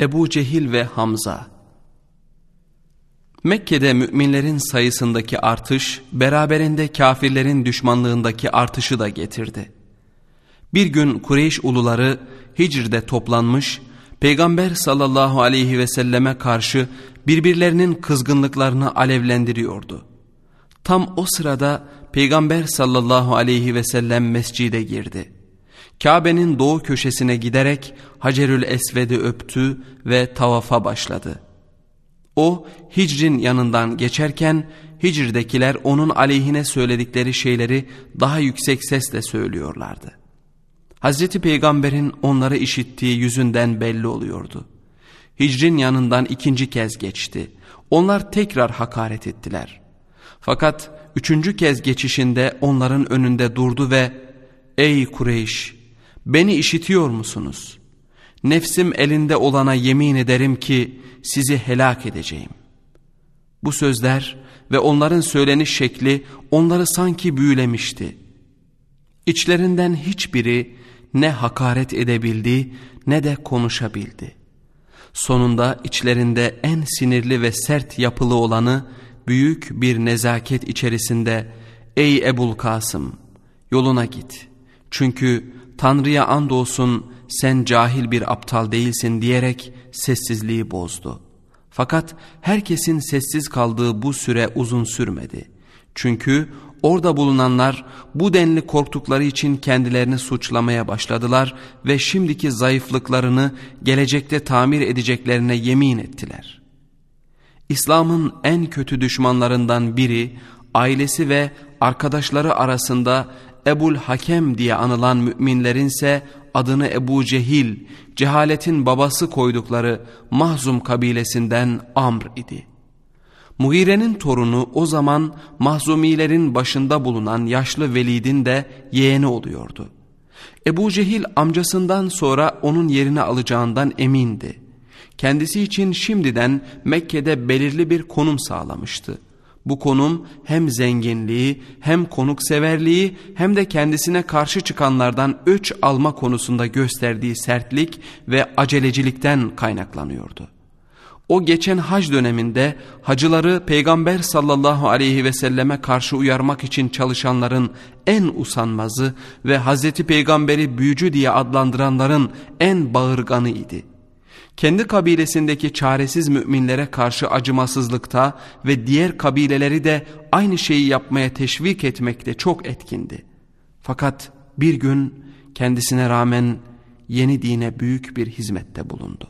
Ebu Cehil ve Hamza. Mekke'de müminlerin sayısındaki artış, beraberinde kafirlerin düşmanlığındaki artışı da getirdi. Bir gün Kureyş uluları Hicr'de toplanmış, Peygamber sallallahu aleyhi ve selleme karşı birbirlerinin kızgınlıklarını alevlendiriyordu. Tam o sırada Peygamber sallallahu aleyhi ve sellem mescide girdi. Kabe'nin doğu köşesine giderek Hacerül Esved'i öptü ve tavafa başladı. O Hicr'in yanından geçerken Hicr'dekiler onun aleyhine söyledikleri şeyleri daha yüksek sesle söylüyorlardı. Hazreti Peygamber'in onları işittiği yüzünden belli oluyordu. Hicr'in yanından ikinci kez geçti. Onlar tekrar hakaret ettiler. Fakat üçüncü kez geçişinde onların önünde durdu ve "Ey Kureyş, beni işitiyor musunuz? Nefsim elinde olana yemin ederim ki sizi helak edeceğim." Bu sözler ve onların söyleniş şekli onları sanki büyülemişti. İçlerinden hiçbiri ne hakaret edebildi ne de konuşabildi. Sonunda içlerinde en sinirli ve sert yapılı olanı büyük bir nezaket içerisinde "Ey Ebul Kasım, yoluna git. Çünkü Tanrı'ya andolsun sen cahil bir aptal değilsin" diyerek sessizliği bozdu. Fakat herkesin sessiz kaldığı bu süre uzun sürmedi. Çünkü orada bulunanlar bu denli korktukları için kendilerini suçlamaya başladılar ve şimdiki zayıflıklarını gelecekte tamir edeceklerine yemin ettiler. İslam'ın en kötü düşmanlarından biri, ailesi ve arkadaşları arasında Ebul Hakem diye anılan müminlerinse adını Ebu Cehil, cehaletin babası koydukları Mahzum kabilesinden Amr idi. Mugire'nin torunu o zaman Mahzumilerin başında bulunan yaşlı Velid'in de yeğeni oluyordu. Ebu Cehil amcasından sonra onun yerini alacağından emindi. Kendisi için şimdiden Mekke'de belirli bir konum sağlamıştı. Bu konum hem zenginliği hem konukseverliği hem de kendisine karşı çıkanlardan öç alma konusunda gösterdiği sertlik ve acelecilikten kaynaklanıyordu. O geçen hac döneminde hacıları Peygamber sallallahu aleyhi ve selleme karşı uyarmak için çalışanların en usanmazı ve Hazreti Peygamber'i büyücü diye adlandıranların en bağırganı idi. Kendi kabilesindeki çaresiz müminlere karşı acımasızlıkta ve diğer kabileleri de aynı şeyi yapmaya teşvik etmekte çok etkindi. Fakat bir gün kendisine rağmen yeni dine büyük bir hizmette bulundu.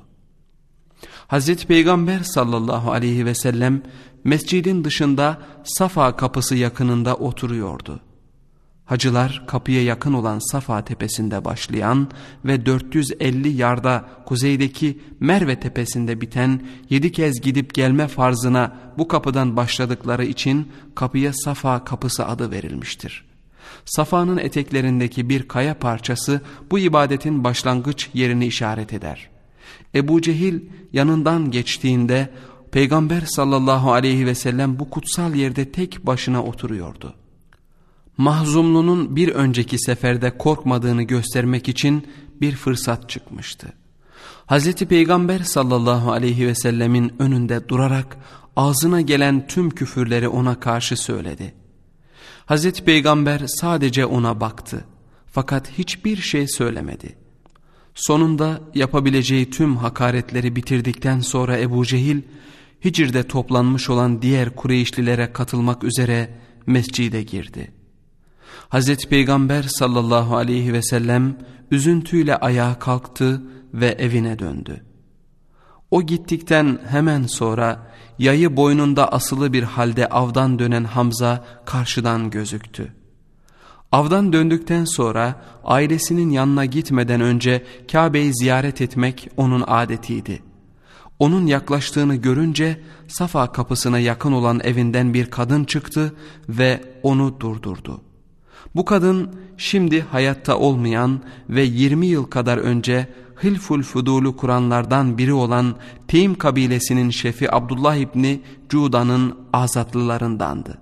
Hazreti Peygamber sallallahu aleyhi ve sellem mescidin dışında Safa kapısı yakınında oturuyordu. Hacılar kapıya yakın olan Safa tepesinde başlayan ve 450 yarda kuzeydeki Merve tepesinde biten 7 kez gidip gelme farzına bu kapıdan başladıkları için kapıya Safa kapısı adı verilmiştir. Safa'nın eteklerindeki bir kaya parçası bu ibadetin başlangıç yerini işaret eder. Ebu Cehil yanından geçtiğinde Peygamber sallallahu aleyhi ve sellem bu kutsal yerde tek başına oturuyordu. Mahzumlu'nun bir önceki seferde korkmadığını göstermek için bir fırsat çıkmıştı. Hazreti Peygamber sallallahu aleyhi ve sellemin önünde durarak ağzına gelen tüm küfürleri ona karşı söyledi. Hazreti Peygamber sadece ona baktı fakat hiçbir şey söylemedi. Sonunda yapabileceği tüm hakaretleri bitirdikten sonra Ebu Cehil, Hicr'de toplanmış olan diğer Kureyşlilere katılmak üzere mescide girdi. Hazreti Peygamber sallallahu aleyhi ve sellem üzüntüyle ayağa kalktı ve evine döndü. O gittikten hemen sonra yayı boynunda asılı bir halde avdan dönen Hamza karşıdan gözüktü. Avdan döndükten sonra ailesinin yanına gitmeden önce Kabe'yi ziyaret etmek onun adetiydi. Onun yaklaştığını görünce Safa kapısına yakın olan evinden bir kadın çıktı ve onu durdurdu. Bu kadın şimdi hayatta olmayan ve 20 yıl kadar önce Hilful Fudul'u kuranlardan biri olan Teym kabilesinin şefi Abdullah İbni Cuda'nın azatlılarındandı.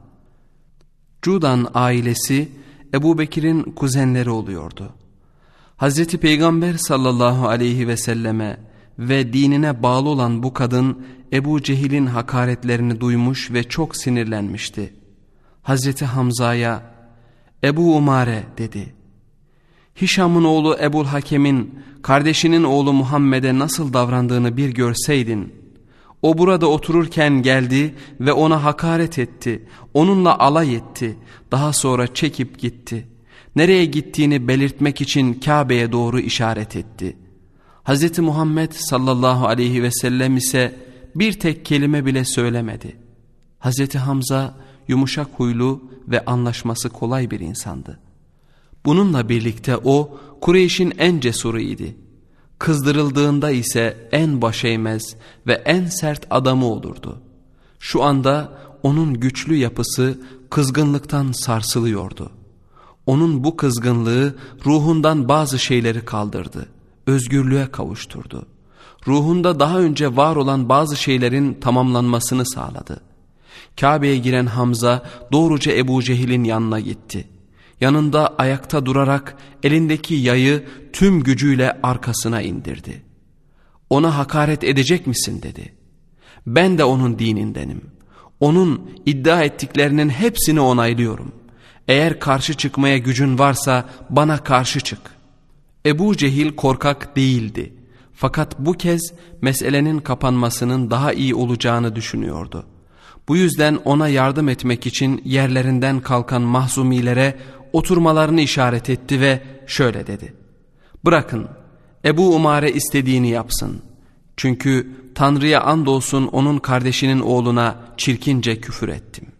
Cudan ailesi Ebu Bekir'in kuzenleri oluyordu. Hazreti Peygamber sallallahu aleyhi ve selleme ve dinine bağlı olan bu kadın Ebu Cehil'in hakaretlerini duymuş ve çok sinirlenmişti. Hazreti Hamza'ya "Ebu Umare" dedi. "Hişam'ın oğlu Ebul Hakem'in kardeşinin oğlu Muhammed'e nasıl davrandığını bir görseydin. O burada otururken geldi ve ona hakaret etti, onunla alay etti, daha sonra çekip gitti. Nereye gittiğini belirtmek için Kabe'ye doğru işaret etti. Hz. Muhammed sallallahu aleyhi ve sellem ise bir tek kelime bile söylemedi." Hz. Hamza yumuşak huylu ve anlaşması kolay bir insandı. Bununla birlikte o Kureyş'in en cesuruydu. Kızdırıldığında ise en başeğmez ve en sert adamı olurdu. Şu anda onun güçlü yapısı kızgınlıktan sarsılıyordu. Onun bu kızgınlığı ruhundan bazı şeyleri kaldırdı, özgürlüğe kavuşturdu. Ruhunda daha önce var olan bazı şeylerin tamamlanmasını sağladı. Kabe'ye giren Hamza doğruca Ebu Cehil'in yanına gitti. Yanında ayakta durarak elindeki yayı tüm gücüyle arkasına indirdi. "Ona hakaret edecek misin?" dedi. "Ben de onun dinindenim. Onun iddia ettiklerinin hepsini onaylıyorum. Eğer karşı çıkmaya gücün varsa bana karşı çık." Ebu Cehil korkak değildi. Fakat bu kez meselenin kapanmasının daha iyi olacağını düşünüyordu. Bu yüzden ona yardım etmek için yerlerinden kalkan mahzumilere oturmalarını işaret etti ve şöyle dedi: "Bırakın, Ebu Umare istediğini yapsın. Çünkü Tanrı'ya andolsun onun kardeşinin oğluna çirkince küfür ettim."